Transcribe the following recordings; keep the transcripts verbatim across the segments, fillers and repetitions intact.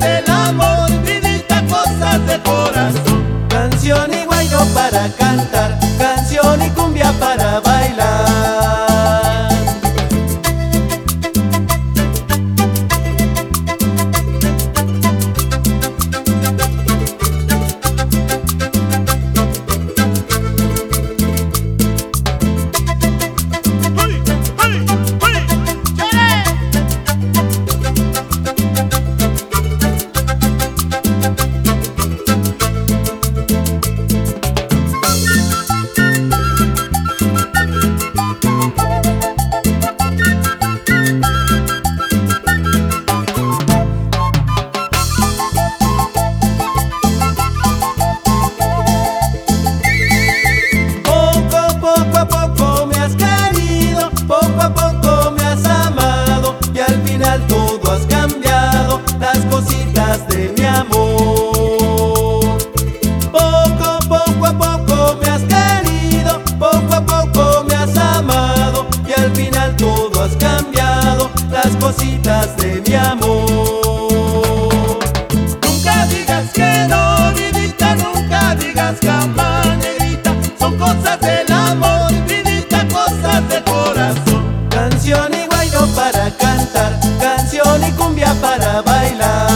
del amor, vidita, cosas del corazón. Canción y guayno para cantar, canción y cumbia para bailar. Todo has cambiado, las cositas de mi amor. Poco, poco a poco me has querido, poco a poco me has amado, y al final todo has cambiado, las cositas de mi amor. Nunca digas que no, vidita, nunca digas jamás, negrita, son cosas del amor, vidita, cosas del corazón. Canción y guayno para cantar, canción y cumbia para bailar.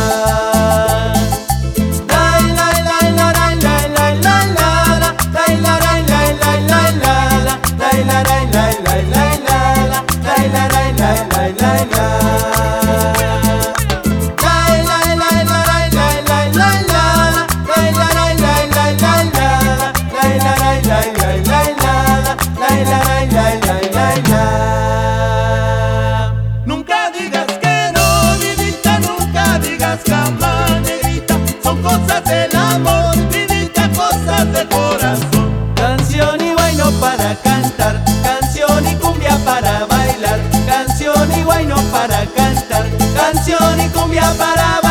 Nunca digas que no, vidita, nunca digas jamás, negrita, son cosas del amor, vidita, cosas del corazón. Canción y guayno para cantar, canción y cumbia para bailar, canción y guayno para cantar, canción y cumbia para bailar.